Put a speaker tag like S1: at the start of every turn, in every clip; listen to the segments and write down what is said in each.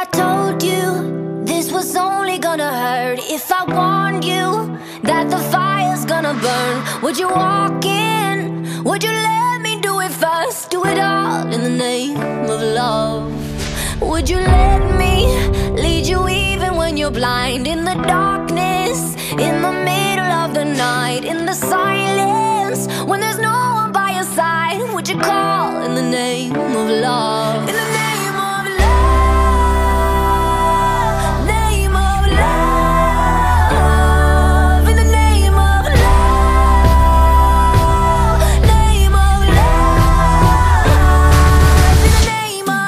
S1: I told you this was only gonna hurt, if I warned you that the fire's gonna burn, would you walk in? Would you let me do it first? Do it all in the name of love. Would you let me lead you even when you're blind? In the darkness, in the middle of the night, in the silence, when there's no one by your side, would you call in the name of love? In the name of love, name of love, in the name of love, name of love, in the name of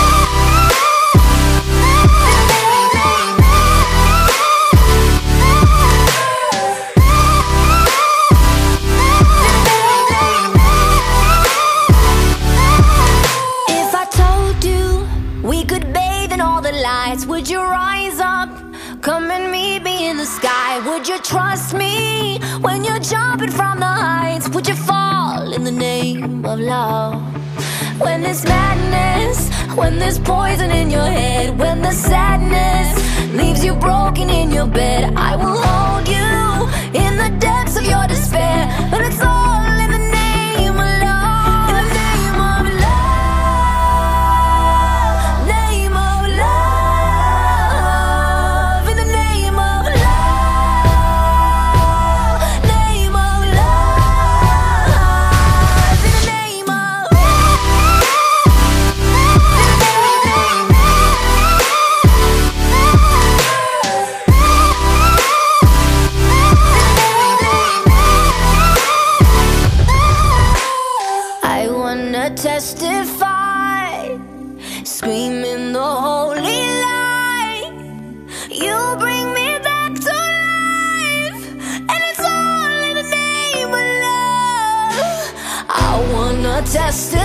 S1: If I told you we could bathe in all the lights, would you rise up? Come and meet me in the sky. Would you trust me when you're jumping from the heights? Would you fall in the name of love? When there's madness, when there's poison in your head, when the sadness leaves you broken in your bed, I will hold you in the depths of your despair. But it's all in the name of love. In the name of love, name of love, in the name of love, name of love, in the name of I wanna testify, screaming the holy light. You bring me back to life, and it's all in the name of love. I wanna testify.